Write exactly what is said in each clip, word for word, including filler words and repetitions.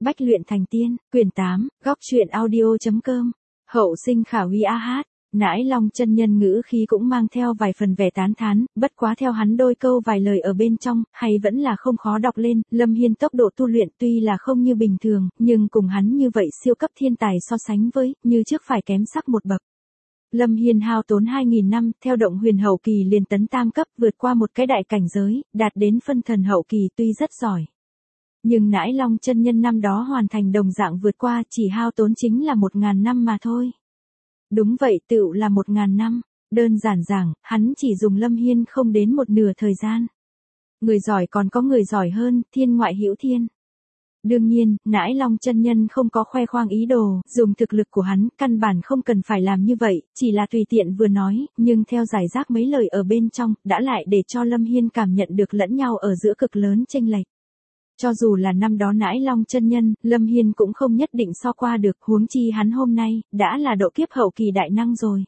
Bách luyện thành tiên, quyển tám, góc truyện audio.com. Hậu sinh khả huy a hát. Nãi Long chân nhân ngữ khí cũng mang theo vài phần vẻ tán thán, bất quá theo hắn đôi câu vài lời ở bên trong, hay vẫn là không khó đọc lên. Lâm Hiên tốc độ tu luyện tuy là không như bình thường, nhưng cùng hắn như vậy siêu cấp thiên tài so sánh với, như trước phải kém sắc một bậc. Lâm Hiên hao tốn hai nghìn năm, theo động huyền hậu kỳ liền tấn tam cấp, vượt qua một cái đại cảnh giới, đạt đến phân thần hậu kỳ tuy rất giỏi. Nhưng Nãi Long chân nhân năm đó hoàn thành đồng dạng vượt qua, chỉ hao tốn chính là một ngàn năm mà thôi. Đúng vậy, tựu là một ngàn năm. Đơn giản giảng, hắn chỉ dùng Lâm Hiên không đến một nửa thời gian. Người giỏi còn có người giỏi hơn, thiên ngoại hữu thiên. Đương nhiên, Nãi Long chân nhân không có khoe khoang ý đồ, dùng thực lực của hắn, căn bản không cần phải làm như vậy, chỉ là tùy tiện vừa nói, nhưng theo giải rác mấy lời ở bên trong, đã lại để cho Lâm Hiên cảm nhận được lẫn nhau ở giữa cực lớn chênh lệch. Cho dù là năm đó Nãi Long chân nhân, Lâm Hiên cũng không nhất định so qua được, huống chi hắn hôm nay, đã là độ kiếp hậu kỳ đại năng rồi.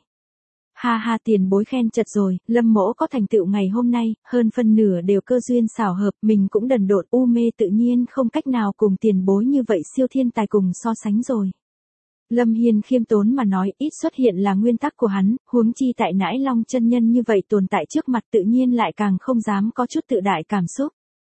Ha ha, tiền bối khen chật rồi, Lâm mỗ có thành tựu ngày hôm nay, hơn phân nửa đều cơ duyên xảo hợp, mình cũng đần độn u mê tự nhiên không cách nào cùng tiền bối như vậy siêu thiên tài cùng so sánh rồi. Lâm Hiên khiêm tốn mà nói, ít xuất hiện là nguyên tắc của hắn, huống chi tại Nãi Long chân nhân như vậy tồn tại trước mặt tự nhiên lại càng không dám có chút tự đại cảm xúc.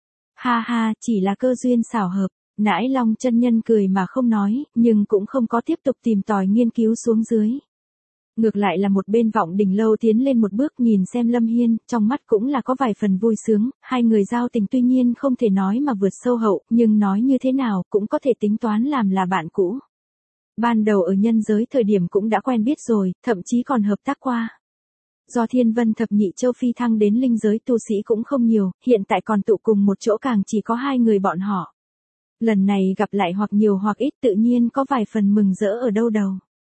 Ha ha, chỉ là cơ duyên xảo hợp. Nãi Long chân nhân cười mà không nói, nhưng cũng không có tiếp tục tìm tòi nghiên cứu xuống dưới. Ngược lại là một bên Vọng Đỉnh Lâu tiến lên một bước nhìn xem Lâm Hiên, trong mắt cũng là có vài phần vui sướng, hai người giao tình tuy nhiên không thể nói mà vượt sâu hậu, nhưng nói như thế nào cũng có thể tính toán làm là bạn cũ. Ban đầu ở nhân giới thời điểm cũng đã quen biết rồi, thậm chí còn hợp tác qua. Do Thiên Vân Thập Nhị Châu phi thăng đến linh giới tu sĩ cũng không nhiều, hiện tại còn tụ cùng một chỗ càng chỉ có hai người bọn họ. Lần này gặp lại hoặc nhiều hoặc ít tự nhiên có vài phần mừng rỡ ở đâu đầu.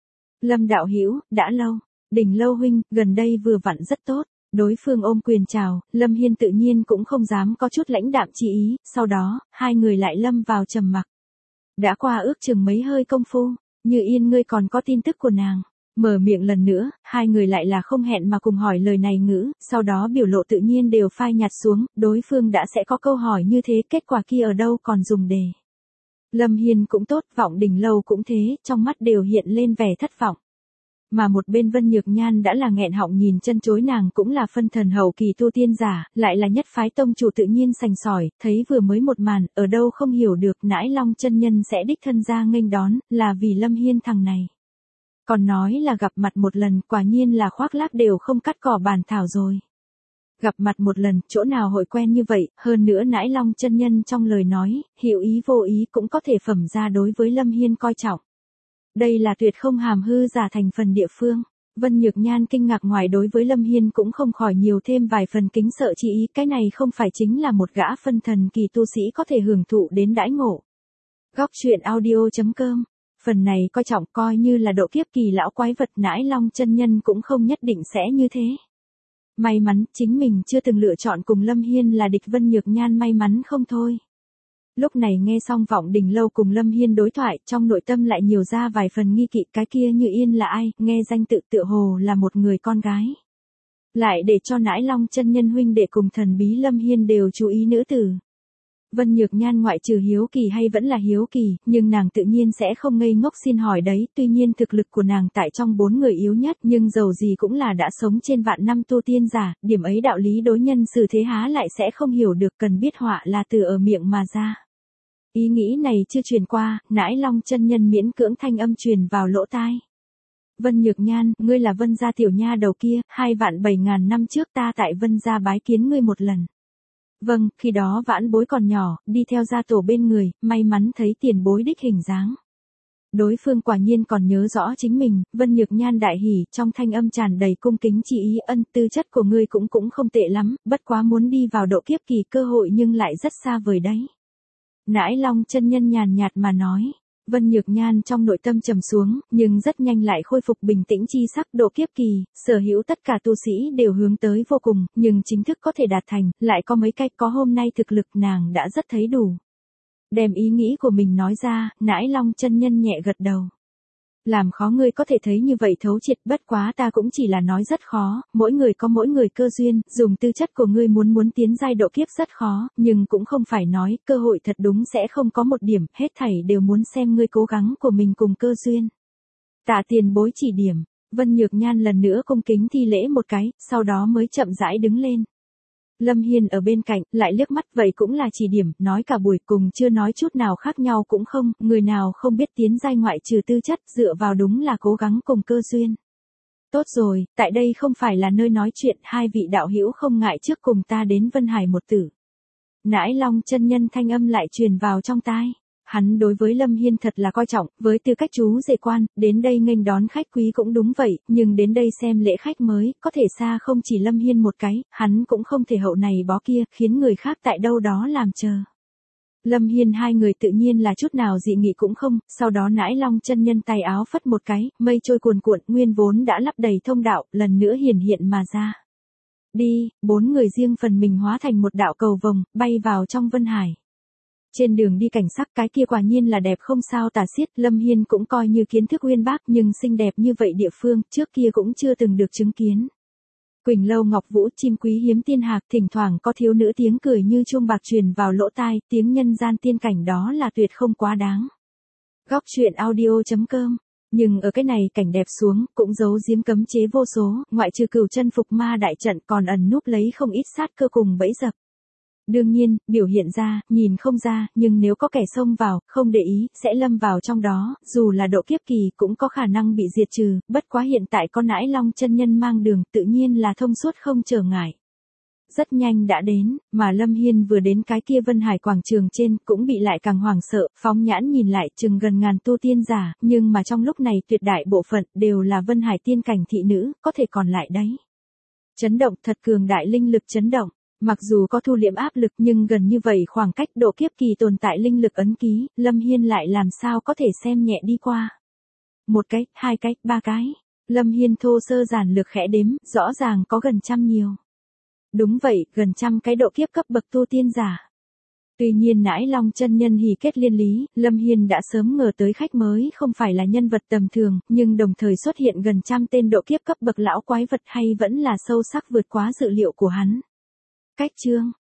Lâm đạo hữu, đã lâu, Đỉnh Lâu huynh, gần đây vừa vặn rất tốt. Đối phương ôm quyền chào, Lâm Hiên tự nhiên cũng không dám có chút lãnh đạm chi ý, sau đó, hai người lại lâm vào trầm mặc. Đã qua ước chừng mấy hơi công phu, Như Yên ngươi còn có tin tức của nàng. Mở miệng lần nữa, hai người lại là không hẹn mà cùng hỏi lời này ngữ, sau đó biểu lộ tự nhiên đều phai nhạt xuống, đối phương đã sẽ có câu hỏi như thế, kết quả kia ở đâu còn dùng để. Lâm Hiên cũng tốt, Vọng Đỉnh Lâu cũng thế, trong mắt đều hiện lên vẻ thất vọng. Mà một bên Vân Nhược Nhan đã là nghẹn họng nhìn chân chối, nàng cũng là phân thần hậu kỳ tu tiên giả, lại là nhất phái tông chủ tự nhiên sành sỏi, thấy vừa mới một màn, ở đâu không hiểu được Nãi Long chân nhân sẽ đích thân ra nghênh đón, là vì Lâm Hiên thằng này. Còn nói là gặp mặt một lần, quả nhiên là khoác lác đều không cắt cỏ bàn thảo rồi. Gặp mặt một lần, chỗ nào hội quen như vậy, hơn nữa Nãi Long chân nhân trong lời nói, hữu ý vô ý cũng có thể phẩm ra đối với Lâm Hiên coi trọng. Đây là tuyệt không hàm hư giả thành phần địa phương. Vân Nhược Nhan kinh ngạc, ngoài đối với Lâm Hiên cũng không khỏi nhiều thêm vài phần kính sợ chi ý, cái này không phải chính là một gã phân thần kỳ tu sĩ có thể hưởng thụ đến đãi ngộ. Góc truyện audio.com. Phần này coi trọng coi như là độ kiếp kỳ lão quái vật, Nãi Long chân nhân cũng không nhất định sẽ như thế. May mắn, chính mình chưa từng lựa chọn cùng Lâm Hiên là địch, Vân Nhược Nhan may mắn không thôi. Lúc này nghe xong Vọng Đỉnh Lâu cùng Lâm Hiên đối thoại, trong nội tâm lại nhiều ra vài phần nghi kỵ, cái kia Như Yên là ai, nghe danh tự tựa hồ là một người con gái. Lại để cho Nãi Long chân nhân huynh đệ cùng thần bí Lâm Hiên đều chú ý nữ tử. Vân Nhược Nhan ngoại trừ hiếu kỳ hay vẫn là hiếu kỳ, nhưng nàng tự nhiên sẽ không ngây ngốc xin hỏi đấy, tuy nhiên thực lực của nàng tại trong bốn người yếu nhất, nhưng dầu gì cũng là đã sống trên vạn năm tu tiên giả, điểm ấy đạo lý đối nhân xử thế há lại sẽ không hiểu được, cần biết họa là từ ở miệng mà ra. Ý nghĩ này chưa truyền qua, Nãi Long chân nhân miễn cưỡng thanh âm truyền vào lỗ tai. Vân Nhược Nhan, ngươi là Vân gia tiểu nha đầu kia, hai vạn bảy ngàn năm trước ta tại Vân gia bái kiến ngươi một lần. Vâng, khi đó vãn bối còn nhỏ, đi theo gia tổ bên người, may mắn thấy tiền bối đích hình dáng. Đối phương quả nhiên còn nhớ rõ chính mình, Vân Nhược Nhan đại hỉ, trong thanh âm tràn đầy cung kính chi ý, ân, tư chất của ngươi cũng cũng không tệ lắm, bất quá muốn đi vào độ kiếp kỳ cơ hội nhưng lại rất xa vời đấy. Nãi Long chân nhân nhàn nhạt mà nói. Vân Nhược Nhan trong nội tâm trầm xuống, nhưng rất nhanh lại khôi phục bình tĩnh chi sắc, độ kiếp kỳ, sở hữu tất cả tu sĩ đều hướng tới vô cùng, nhưng chính thức có thể đạt thành, lại có mấy cách, có hôm nay thực lực nàng đã rất thấy đủ. Đem ý nghĩ của mình nói ra, Nãi Long chân nhân nhẹ gật đầu. Làm khó ngươi có thể thấy như vậy thấu triệt, bất quá ta cũng chỉ là nói rất khó, mỗi người có mỗi người cơ duyên, dùng tư chất của ngươi muốn muốn tiến giai độ kiếp rất khó, nhưng cũng không phải nói, cơ hội thật đúng sẽ không có một điểm, hết thảy đều muốn xem ngươi cố gắng của mình cùng cơ duyên. Tạ tiền bối chỉ điểm, Vân Nhược Nhan lần nữa cung kính thi lễ một cái, sau đó mới chậm rãi đứng lên. Lâm Hiên ở bên cạnh, lại liếc mắt, vậy cũng là chỉ điểm, nói cả buổi cùng chưa nói chút nào khác nhau cũng không, người nào không biết tiến giai ngoại trừ tư chất, dựa vào đúng là cố gắng cùng cơ duyên. Tốt rồi, tại đây không phải là nơi nói chuyện, hai vị đạo hữu không ngại trước cùng ta đến Vân Hải một tử. Nãi Long chân nhân thanh âm lại truyền vào trong tai. Hắn đối với Lâm Hiên thật là coi trọng, với tư cách chú rể quan, đến đây nghênh đón khách quý cũng đúng vậy, nhưng đến đây xem lễ khách mới, có thể xa không chỉ Lâm Hiên một cái, hắn cũng không thể hậu này bó kia, khiến người khác tại đâu đó làm chờ. Lâm Hiên hai người tự nhiên là chút nào dị nghị cũng không, sau đó Nãi Long chân nhân tay áo phất một cái, mây trôi cuồn cuộn, nguyên vốn đã lấp đầy thông đạo, lần nữa hiển hiện mà ra. Đi, bốn người riêng phần mình hóa thành một đạo cầu vồng, bay vào trong Vân Hải. Trên đường đi cảnh sắc cái kia quả nhiên là đẹp không sao tả xiết, Lâm Hiên cũng coi như kiến thức uyên bác, nhưng xinh đẹp như vậy địa phương, trước kia cũng chưa từng được chứng kiến. Quỳnh lâu ngọc vũ, chim quý hiếm tiên hạc, thỉnh thoảng có thiếu nữ tiếng cười như chuông bạc truyền vào lỗ tai, tiếng nhân gian tiên cảnh đó là tuyệt không quá đáng. Góc truyện audio chấm com. Nhưng ở cái này cảnh đẹp xuống, cũng giấu giếm cấm chế vô số, ngoại trừ cửu chân phục ma đại trận còn ẩn núp lấy không ít sát cơ cùng bẫy dập. Đương nhiên, biểu hiện ra, nhìn không ra, nhưng nếu có kẻ xông vào, không để ý, sẽ lâm vào trong đó, dù là độ kiếp kỳ cũng có khả năng bị diệt trừ, bất quá hiện tại có Nãi Long chân nhân mang đường, tự nhiên là thông suốt không trở ngại. Rất nhanh đã đến, mà Lâm Hiên vừa đến cái kia Vân Hải quảng trường trên, cũng bị lại càng hoảng sợ, phóng nhãn nhìn lại chừng gần ngàn tu tiên giả, nhưng mà trong lúc này tuyệt đại bộ phận đều là Vân Hải tiên cảnh thị nữ, có thể còn lại đấy. Chấn động thật cường đại linh lực chấn động. Mặc dù có thu liễm áp lực nhưng gần như vậy khoảng cách độ kiếp kỳ tồn tại linh lực ấn ký, Lâm Hiên lại làm sao có thể xem nhẹ đi qua. Một cái, hai cái, ba cái. Lâm Hiên thô sơ giản lược khẽ đếm, rõ ràng có gần trăm nhiều. Đúng vậy, gần trăm cái độ kiếp cấp bậc tu tiên giả. Tuy nhiên Nãi Long chân nhân hỉ kết liên lý, Lâm Hiên đã sớm ngờ tới khách mới không phải là nhân vật tầm thường, nhưng đồng thời xuất hiện gần trăm tên độ kiếp cấp bậc lão quái vật hay vẫn là sâu sắc vượt quá dự liệu của hắn. Cách chương